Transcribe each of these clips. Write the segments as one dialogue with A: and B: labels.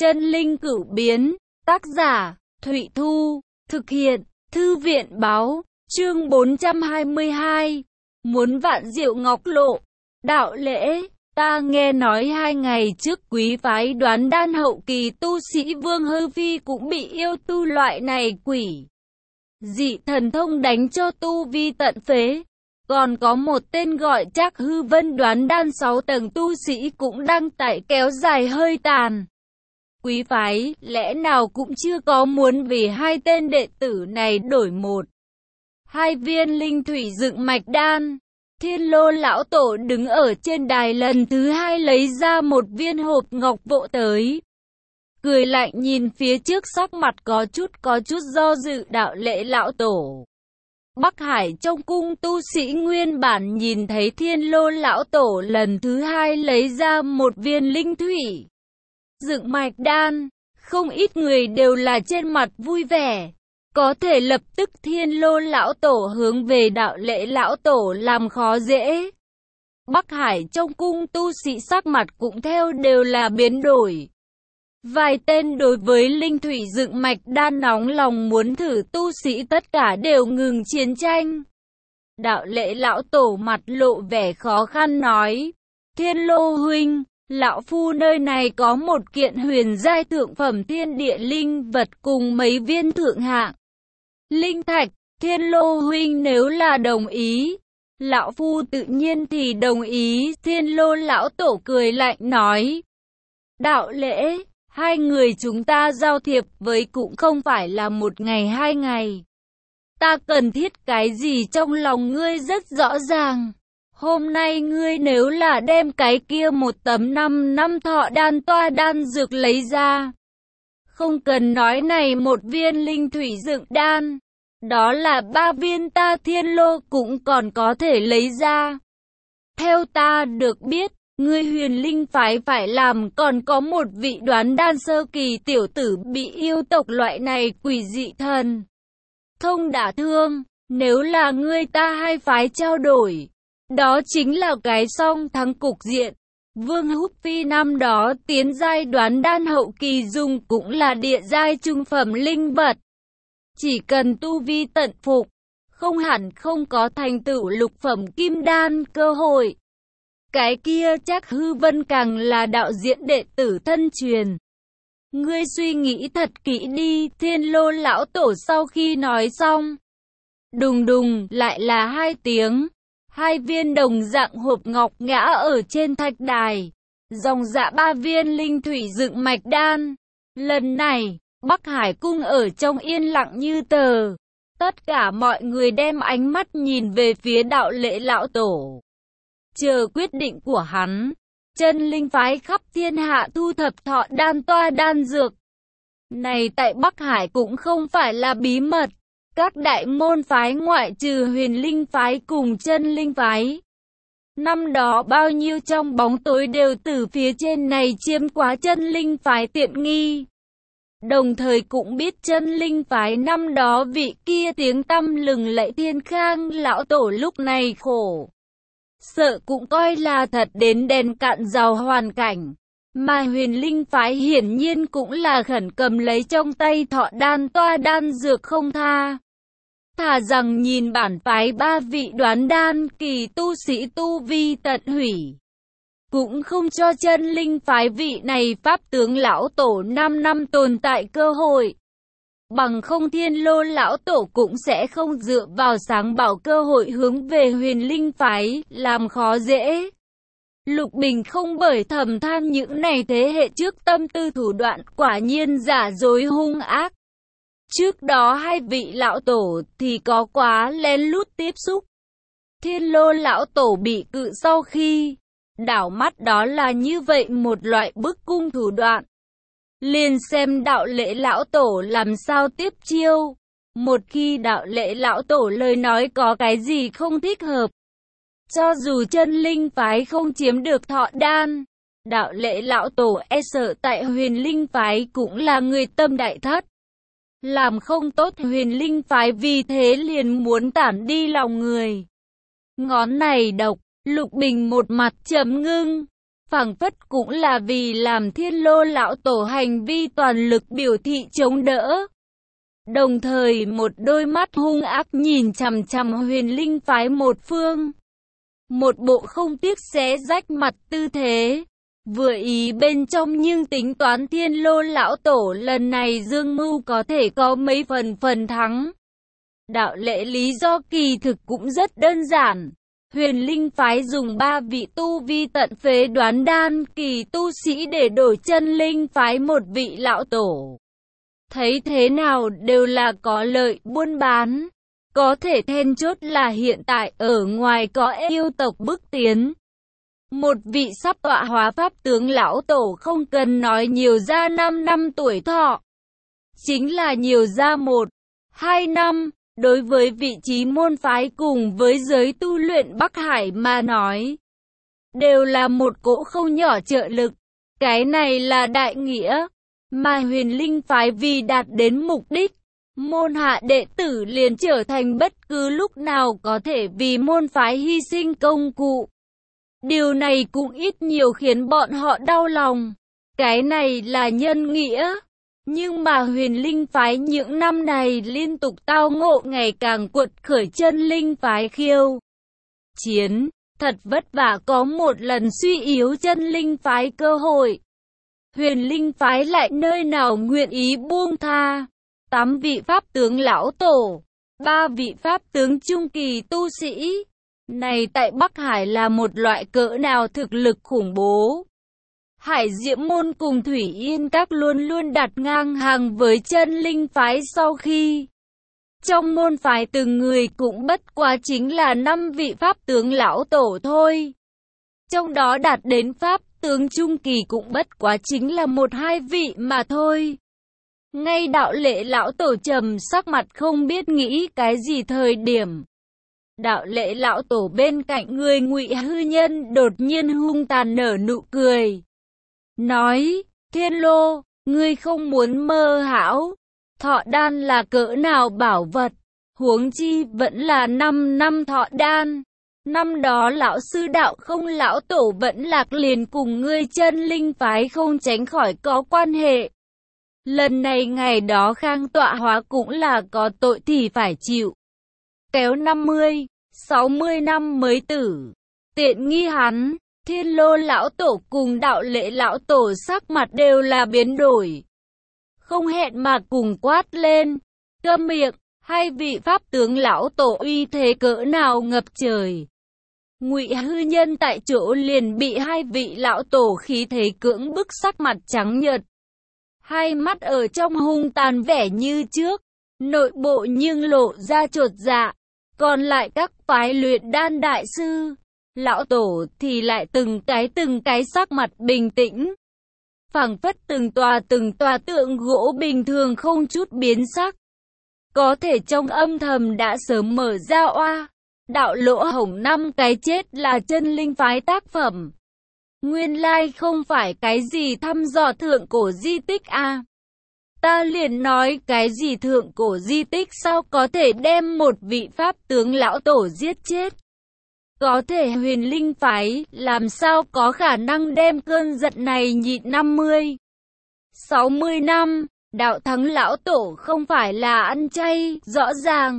A: Chân linh cửu biến, tác giả, Thụy Thu, thực hiện, Thư viện báo, chương 422, muốn vạn diệu ngọc lộ, đạo lễ, ta nghe nói 2 ngày trước quý phái Đoán Đan hậu kỳ tu sĩ Vương Hư Phi cũng bị yêu tu loại này quỷ dị thần thông đánh cho tu vi tận phế. Còn có một tên gọi Trác Hư Vân Đoán Đan 6 tầng tu sĩ cũng đang tại kéo dài hơi tàn. Quý phái, lẽ nào cũng chưa có muốn vì 2 tên đệ tử này đổi 1-2 viên linh thủy dựng mạch đan. Thiên Lô lão tổ đứng ở trên đài lần thứ 2 lấy ra một viên hộp ngọc vỗ tới. Cười lạnh nhìn phía trước, sắc mặt có chút do dự đạo lễ lão tổ. Bắc Hải trong cung tu sĩ nguyên bản nhìn thấy Thiên Lô lão tổ lần thứ 2 lấy ra một viên linh thủy dựng mạch đan, không ít người đều là trên mặt vui vẻ. Có thể lập tức Thiên Lô lão tổ hướng về đạo lễ lão tổ làm khó dễ. Bắc Hải trong cung tu sĩ sắc mặt cũng theo đều là biến đổi. Vài tên đối với linh thủy dựng mạch đan nóng lòng muốn thử tu sĩ tất cả đều ngừng chiến tranh. Đạo lễ lão tổ mặt lộ vẻ khó khăn nói: Thiên Lô huynh, lão phu nơi này có một kiện huyền giai thượng phẩm thiên địa linh vật cùng mấy viên thượng hạng linh thạch. Thiên Lô huynh nếu là đồng ý, lão phu tự nhiên thì đồng ý. Thiên Lô lão tổ cười lạnh nói: đạo lễ, 2 người chúng ta giao thiệp với cũng không phải là 1 ngày 2 ngày. Ta cần thiết cái gì trong lòng ngươi rất rõ ràng. Hôm nay ngươi nếu là đem cái kia một tấm 5 năm thọ đan toa đan dược lấy ra, không cần nói này một viên linh thủy dựng đan, đó là 3 viên ta Thiên Lô cũng còn có thể lấy ra. Theo ta được biết, ngươi Huyền Linh phái phải làm còn có một vị Đoán Đan sơ kỳ tiểu tử bị yêu tộc loại này quỷ dị thần thông đả thương. Nếu là ngươi ta 2 phái trao đổi, đó chính là cái song thắng cục diện. Vương Hư Phi năm đó tiến giai Đoán Đan hậu kỳ dùng cũng là địa giai trung phẩm linh vật. Chỉ cần tu vi tận phục, không hẳn không có thành tựu lục phẩm kim đan cơ hội. Cái kia Trác Hư Vân càng là đạo diễn đệ tử thân truyền. Ngươi suy nghĩ thật kỹ đi. Thiên Lô lão tổ sau khi nói xong, đùng đùng lại là 2 tiếng. 2 viên đồng dạng hộp ngọc ngã ở trên thạch đài. Dòng dạ 3 viên linh thủy dựng mạch đan. Lần này, Bắc Hải cung ở trong yên lặng như tờ. Tất cả mọi người đem ánh mắt nhìn về phía đạo lễ lão tổ, chờ quyết định của hắn. Chân linh phái khắp thiên hạ thu thập thọ đan toa đan dược này tại Bắc Hải cũng không phải là bí mật. Các đại môn phái ngoại trừ Huyền Linh phái cùng Chân Linh phái, năm đó bao nhiêu trong bóng tối đều từ phía trên này chiếm quá Chân Linh phái tiện nghi. Đồng thời cũng biết Chân Linh phái năm đó vị kia tiếng tăm lừng lẫy Thiên Khang lão tổ lúc này khổ sợ cũng coi là thật đến đèn cạn dầu hoàn cảnh. Mà Huyền Linh phái hiển nhiên cũng là khẩn cầm lấy trong tay thọ đan toa đan dược không tha. Thà rằng nhìn bản phái 3 vị Đoán Đan kỳ tu sĩ tu vi tận hủy, cũng không cho Chân Linh phái vị này pháp tướng lão tổ 5 năm tồn tại cơ hội. Bằng không Thiên Lô lão tổ cũng sẽ không dựa vào sáng bảo cơ hội hướng về Huyền Linh phái làm khó dễ. Lục Bình không bởi thầm than những này thế hệ trước tâm tư thủ đoạn quả nhiên giả dối hung ác. Trước đó 2 vị lão tổ thì có quá lén lút tiếp xúc. Thiên Lô lão tổ bị cự sau khi đảo mắt đó là như vậy một loại bức cung thủ đoạn. Liền xem đạo lễ lão tổ làm sao tiếp chiêu. Một khi đạo lễ lão tổ lời nói có cái gì không thích hợp, cho dù Chân Linh phái không chiếm được thọ đan, đạo lễ lão tổ e sợ tại Huyền Linh phái cũng là người tâm đại thất. Làm không tốt Huyền Linh phái vì thế liền muốn tản đi lòng người. Ngón này độc, Lục Bình một mặt trầm ngưng. phảng phất cũng là vì làm Thiên Lô lão tổ hành vi toàn lực biểu thị chống đỡ. Đồng thời một đôi mắt hung ác nhìn chằm chằm Huyền Linh phái một phương. Một bộ không tiếc xé rách mặt tư thế. Vừa ý bên trong nhưng tính toán Thiên Lô lão tổ lần này dương mưu có thể có mấy phần thắng. Đạo lễ lý do kỳ thực cũng rất đơn giản. Huyền Linh phái dùng 3 vị tu vi tận phế đoán đan kỳ tu sĩ để đổi Chân Linh phái một vị lão tổ. Thấy thế nào đều là có lợi buôn bán. Có thể then chốt là hiện tại ở ngoài có yêu tộc bước tiến. Một vị sắp tọa hóa pháp tướng lão tổ không cần nói nhiều ra 5 năm tuổi thọ. Chính là nhiều ra 1, 2 năm. Đối với vị trí môn phái cùng với giới tu luyện Bắc Hải mà nói, đều là một cỗ không nhỏ trợ lực. Cái này là đại nghĩa, mà Huyền Linh phái vì đạt đến mục đích, môn hạ đệ tử liền trở thành bất cứ lúc nào có thể vì môn phái hy sinh công cụ. Điều này cũng ít nhiều khiến bọn họ đau lòng. Cái này là nhân nghĩa. Nhưng mà Huyền Linh phái những năm này liên tục tao ngộ ngày càng quật khởi Chân Linh phái khiêu chiến, thật vất vả có một lần suy yếu Chân Linh phái cơ hội. Huyền Linh phái lại nơi nào nguyện ý buông tha. 8 vị pháp tướng lão tổ, 3 vị pháp tướng trung kỳ tu sĩ. Này tại Bắc Hải là một loại cỡ nào thực lực khủng bố. Hải Diễm môn cùng Thủy Yên các luôn luôn đặt ngang hàng với Chân Linh phái sau khi. Trong môn phái từng người cũng bất quá chính là 5 vị pháp tướng lão tổ thôi. Trong đó đạt đến pháp tướng trung kỳ cũng bất quá chính là 1-2 vị mà thôi. Ngay đạo lễ lão tổ trầm sắc mặt không biết nghĩ cái gì thời điểm. Đạo lễ lão tổ bên cạnh người Ngụy Hư Nhân đột nhiên hung tàn nở nụ cười. Nói, Thiên Lô, ngươi không muốn mơ hão. Thọ đan là cỡ nào bảo vật, huống chi vẫn là 5 năm thọ đan. Năm đó lão sư đạo không lão tổ vẫn lạc liền cùng ngươi Chân Linh phái không tránh khỏi có quan hệ. Lần này ngày đó Khang tọa hóa cũng là có tội thì phải chịu. Kéo 50, 60 năm mới tử. Tiện nghi hắn, Thiên Lô lão tổ cùng đạo lễ lão tổ sắc mặt đều là biến đổi. Không hẹn mà cùng quát lên, câm miệng, hai vị pháp tướng lão tổ uy thế cỡ nào ngập trời. Ngụy Hư Nhân tại chỗ liền bị hai vị lão tổ khí thế cưỡng bức sắc mặt trắng nhợt. Hai mắt ở trong hung tàn vẻ như trước, nội bộ nhưng lộ ra chột dạ. Còn lại các phái luyện đan đại sư, lão tổ thì lại từng cái sắc mặt bình tĩnh. Phảng phất từng tòa tượng gỗ bình thường không chút biến sắc. Có thể trong âm thầm đã sớm mở ra oa. Đạo lỗ hổng 5 cái chết là Chân Linh phái tác phẩm. Nguyên lai không phải cái gì thăm dò thượng cổ di tích à. Ta liền nói cái gì thượng cổ di tích sao có thể đem một vị pháp tướng lão tổ giết chết. Có thể Huyền Linh phái làm sao có khả năng đem cơn giận này nhịn 50, 60 năm. Đạo thắng lão tổ không phải là ăn chay, rõ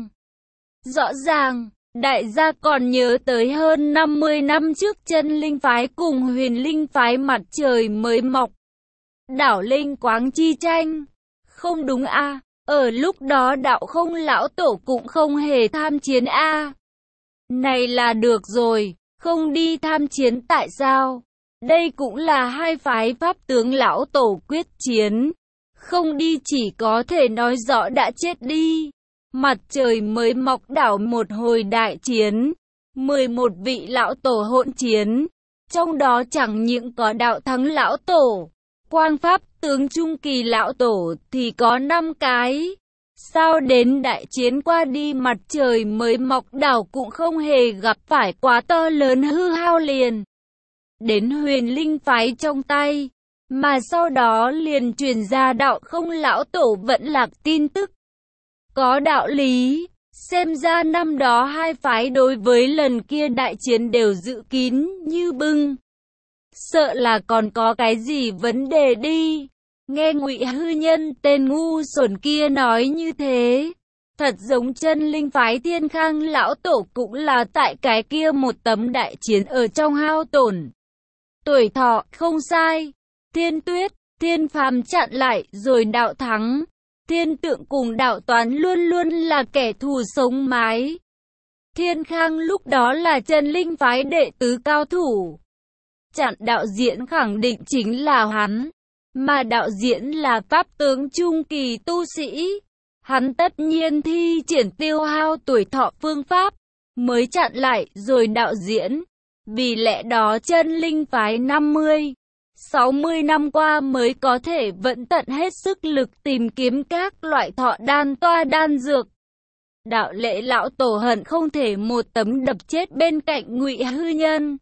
A: ràng. Đại gia còn nhớ tới hơn 50 năm trước Chân Linh phái cùng Huyền Linh phái mặt trời mới mọc. Đảo Linh Quáng chi tranh. Không đúng a, ở lúc đó đạo không lão tổ cũng không hề tham chiến a. Này là được rồi, không đi tham chiến tại sao? Đây cũng là hai phái pháp tướng lão tổ quyết chiến. Không đi chỉ có thể nói rõ đã chết đi. Mặt trời mới mọc đảo một hồi đại chiến, 11 vị lão tổ hỗn chiến, trong đó chẳng những có đạo thắng lão tổ, quang pháp tướng trung kỳ lão tổ thì có 5 cái. Sao đến đại chiến qua đi mặt trời mới mọc đảo cũng không hề gặp phải quá to lớn hư hao liền đến Huyền Linh phái trong tay, mà sau đó liền truyền ra đạo không lão tổ vẫn lạc tin tức. Có đạo lý, xem ra năm đó hai phái đối với lần kia đại chiến đều dự kín như bưng. sợ là còn có cái gì vấn đề đi. Nghe Ngụy Hư Nhân tên ngu xuẩn kia nói như thế, thật giống chân linh phái Thiên Khang lão tổ cũng là tại cái kia một tấm đại chiến ở trong hao tổn tuổi thọ. Không sai, Thiên Tuyết, Thiên Phàm chặn lại rồi đạo thắng. Thiên Tượng cùng đạo Toán luôn luôn là kẻ thù sống mái. Thiên Khang lúc đó là chân linh phái đệ tứ cao thủ, chặn đạo diễn khẳng định chính là hắn, mà đạo diễn là pháp tướng trung kỳ tu sĩ. Hắn tất nhiên thi triển tiêu hao tuổi thọ phương pháp mới chặn lại rồi đạo diễn. Vì lẽ đó chân linh phái 50-60 năm qua mới có thể vẫn tận hết sức lực tìm kiếm các loại thọ đan toa đan dược. Đạo Lễ lão tổ hận không thể một tấm đập chết bên cạnh Ngụy Hư Nhân.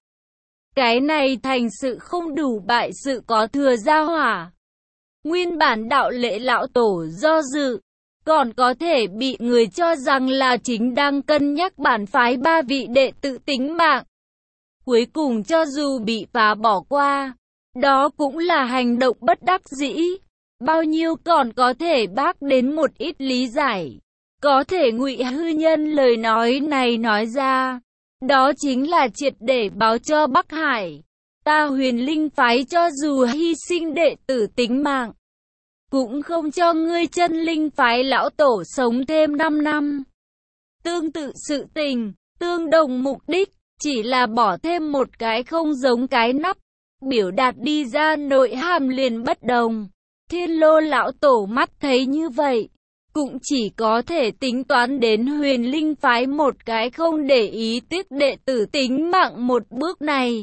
A: Cái này thành sự không đủ bại sự có thừa ra hỏa. Nguyên bản Đạo Lễ lão tổ do dự, còn có thể bị người cho rằng là chính đang cân nhắc bản phái ba vị đệ tử tính mạng. Cuối cùng cho dù bị phá bỏ qua, đó cũng là hành động bất đắc dĩ. Bao nhiêu còn có thể bác đến một ít lý giải. Có thể Ngụy Hư Nhân lời nói này nói ra, đó chính là triệt để báo cho Bắc Hải. Ta Huyền Linh phái cho dù hy sinh đệ tử tính mạng, cũng không cho ngươi chân linh phái lão tổ sống thêm 5 năm. Tương tự sự tình, tương đồng mục đích, chỉ là bỏ thêm một cái không giống cái nắp, biểu đạt đi ra nội hàm liền bất đồng. Thiên Lô lão tổ mắt thấy như vậy, cũng chỉ có thể tính toán đến Huyền Linh phái một cái không để ý tiếc đệ tử tính mạng một bước này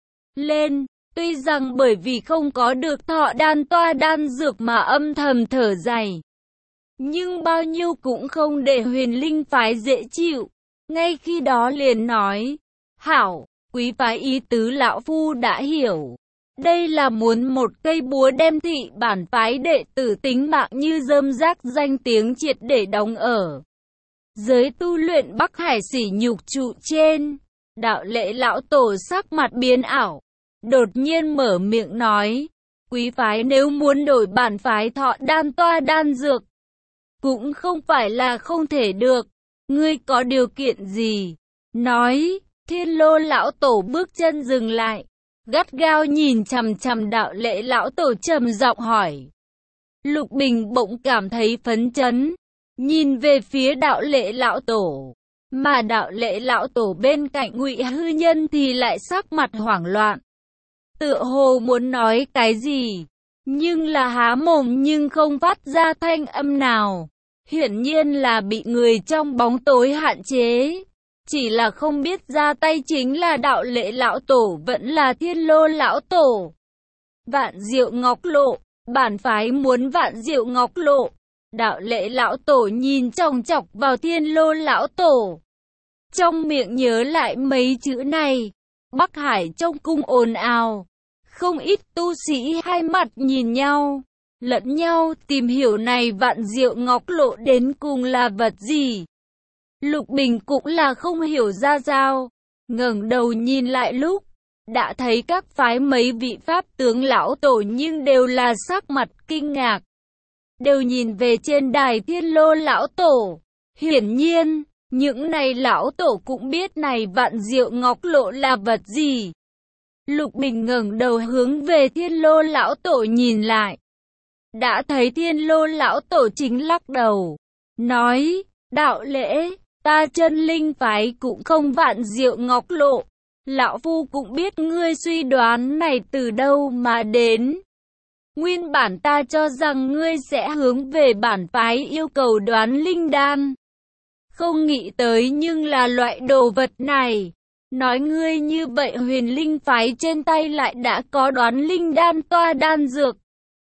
A: lên. Tuy rằng bởi vì không có được thọ đan toa đan dược mà âm thầm thở dài, nhưng bao nhiêu cũng không để Huyền Linh phái dễ chịu. Ngay khi đó liền nói, hảo, quý phái ý tứ lão phu đã hiểu. Đây là muốn một cây búa đem thị bản phái đệ tử tính mạng như rơm rác danh tiếng triệt để đóng ở giới tu luyện Bắc Hải sỉ nhục trụ trên. Đạo Lễ lão tổ sắc mặt biến ảo, đột nhiên mở miệng nói, quý phái nếu muốn đổi bản phái thọ đan toa đan dược, cũng không phải là không thể được. Ngươi có điều kiện gì? Nói. Thiên Lô lão tổ bước chân dừng lại, gắt gao nhìn chằm chằm Đạo Lễ lão tổ trầm giọng hỏi. Lục Bình bỗng cảm thấy phấn chấn, nhìn về phía Đạo Lễ lão tổ, mà Đạo Lễ lão tổ bên cạnh Ngụy Hư Nhân thì lại sắc mặt hoảng loạn, tựa hồ muốn nói cái gì, nhưng là há mồm nhưng không phát ra thanh âm nào. Hiển nhiên là bị người trong bóng tối hạn chế. Chỉ là không biết ra tay chính là Đạo Lễ lão tổ vẫn là Thiên Lô lão tổ. Vạn Diệu Ngọc Lộ, bản phái muốn Vạn Diệu Ngọc Lộ. Đạo Lễ lão tổ nhìn chòng chọc vào Thiên Lô lão tổ, trong miệng nhớ lại mấy chữ này. Bắc Hải trong cung ồn ào, không ít tu sĩ hai mặt nhìn nhau, lẫn nhau tìm hiểu này Vạn Diệu Ngọc Lộ đến cùng là vật gì. Lục Bình cũng là không hiểu ra sao, ngẩng đầu nhìn lại lúc, đã thấy các phái mấy vị pháp tướng lão tổ nhưng đều là sắc mặt kinh ngạc, đều nhìn về trên đài Thiên Lô lão tổ. Hiển nhiên, những này lão tổ cũng biết này Vạn Diệu Ngọc Lộ là vật gì. Lục Bình ngẩng đầu hướng về Thiên Lô lão tổ nhìn lại, đã thấy Thiên Lô lão tổ chính lắc đầu, nói, Đạo Lễ, ta chân linh phái cũng không Vạn Diệu Ngọc Lộ. Lão phu cũng biết ngươi suy đoán này từ đâu mà đến. Nguyên bản ta cho rằng ngươi sẽ hướng về bản phái yêu cầu đoán linh đan, không nghĩ tới nhưng là loại đồ vật này. Nói ngươi như vậy Huyền Linh phái trên tay lại đã có đoán linh đan toa đan dược,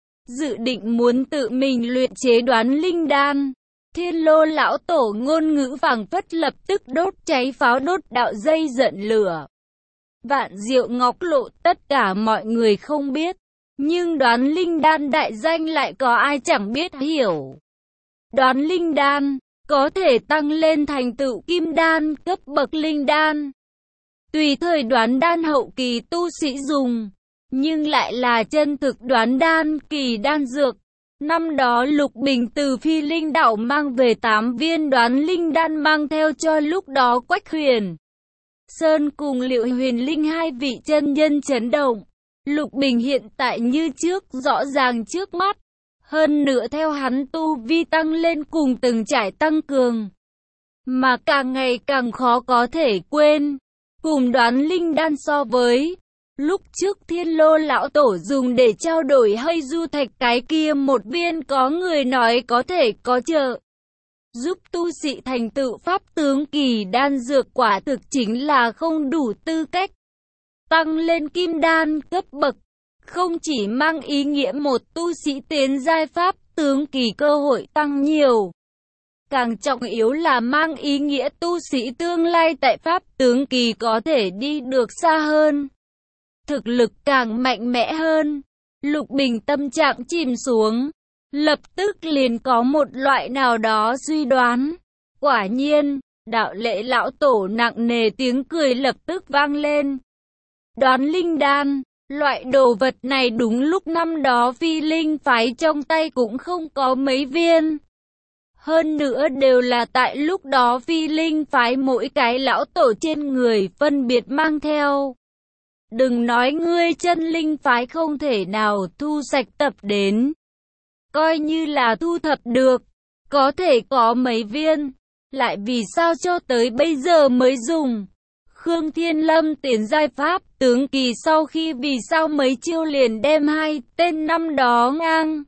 A: dự định muốn tự mình luyện chế đoán linh đan. Thiên Lô lão tổ ngôn ngữ phảng phất lập tức đốt cháy pháo đốt đạo dây giận lửa. Vạn Diệu Ngọc Lộ tất cả mọi người không biết, nhưng đoán linh đan đại danh lại có ai chẳng biết hiểu. Đoán linh đan có thể tăng lên thành tựu kim đan cấp bậc linh đan, tùy thời đoán đan hậu kỳ tu sĩ dùng. nhưng lại là chân thực đoán đan kỳ đan dược. Năm đó Lục Bình từ Phi Linh đảo mang về 8 viên đoán linh đan mang theo cho lúc đó Quách Huyền Sơn cùng Liệu Huyền Linh hai vị chân nhân chấn động. Lục Bình hiện tại như trước, rõ ràng trước mắt. Hơn nữa theo hắn tu vi tăng lên cùng từng trải tăng cường, mà càng ngày càng khó có thể quên. Cùng đoán linh đan so với lúc trước Thiên Lô lão tổ dùng để trao đổi hơi du thạch, cái kia một viên có người nói có thể có trợ giúp tu sĩ thành tựu pháp tướng kỳ đan dược, quả thực chính là không đủ tư cách tăng lên kim đan cấp bậc. Không chỉ mang ý nghĩa một tu sĩ tiến giai pháp tướng kỳ cơ hội tăng nhiều, càng trọng yếu là mang ý nghĩa tu sĩ tương lai tại pháp tướng kỳ có thể đi được xa hơn, thực lực càng mạnh mẽ hơn. Lục Bình tâm trạng chìm xuống, lập tức liền có một loại nào đó suy đoán. Quả nhiên, Đạo Lễ lão tổ nặng nề tiếng cười lập tức vang lên. Đoán linh đan, loại đồ vật này đúng lúc năm đó Phi Linh phái trong tay cũng không có mấy viên. Hơn nữa đều là tại lúc đó Phi Linh phái mỗi cái lão tổ trên người phân biệt mang theo. Đừng nói ngươi chân linh phái không thể nào thu sạch tập đến. Coi như là thu thập được, có thể có mấy viên, lại vì sao cho tới bây giờ mới dùng. Khương Thiên Lâm tiến giai pháp tướng kỳ sau khi vì sao mấy chiêu liền đem hai tên năm đó ngang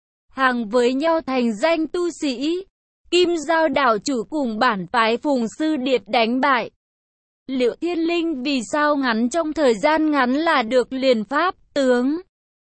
A: hàng với nhau thành danh tu sĩ. Kim Giao đảo chủ cùng bản phái Phùng Sư Điệt đánh bại. Liệu Thiên Linh vì sao ngắn trong thời gian ngắn là được liền pháp tướng.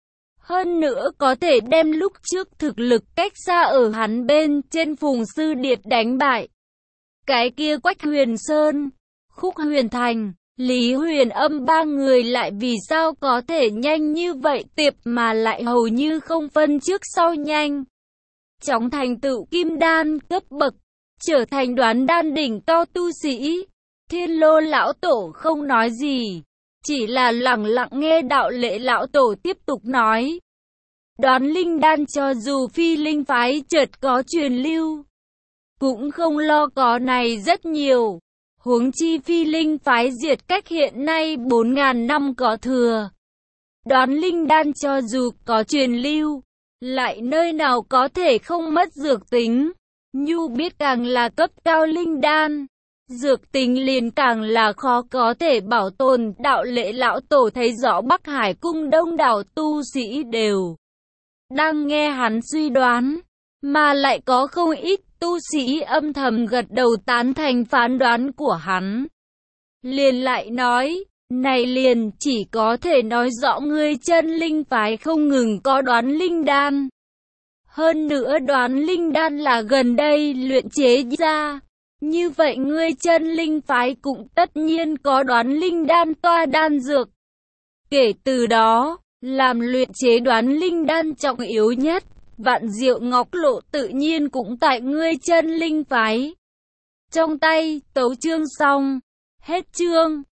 A: Hơn nữa có thể đem lúc trước thực lực cách xa ở hắn bên trên Phùng Sư Điệt đánh bại. Cái kia Quách Huyền Sơn, Khúc Huyền Thành, Lý Huyền Âm ba người lại vì sao có thể nhanh như vậy tiệp mà lại hầu như không phân trước sau nhanh. Chóng thành tựu kim đan cấp bậc, trở thành đoán đan đỉnh cao tu sĩ. Thiên Lô lão tổ không nói gì, chỉ là lặng lặng nghe Đạo Lễ lão tổ tiếp tục nói. Đoán linh đan cho dù Phi Linh phái chợt có truyền lưu, cũng không lo có này rất nhiều. Huống chi Phi Linh phái diệt cách hiện nay 4.000 năm có thừa. Đoán linh đan cho dù có truyền lưu, lại nơi nào có thể không mất dược tính. Nhu biết càng là cấp cao linh đan, dược tính liền càng là khó có thể bảo tồn. Đạo Lễ lão tổ thấy rõ Bắc Hải cung đông đảo tu sĩ đều đang nghe hắn suy đoán, mà lại có không ít tu sĩ âm thầm gật đầu tán thành phán đoán của hắn. Liền lại nói, này liền chỉ có thể nói rõ ngươi chân linh phái không ngừng có đoán linh đan. Hơn nữa đoán linh đan là gần đây luyện chế ra. Như vậy ngươi chân linh phái cũng tất nhiên có đoán linh đan toa đan dược. Kể từ đó, làm luyện chế đoán linh đan trọng yếu nhất, Vạn Diệu Ngọc Lộ tự nhiên cũng tại ngươi chân linh phái. Trong tay, tấu chương xong. Hết chương.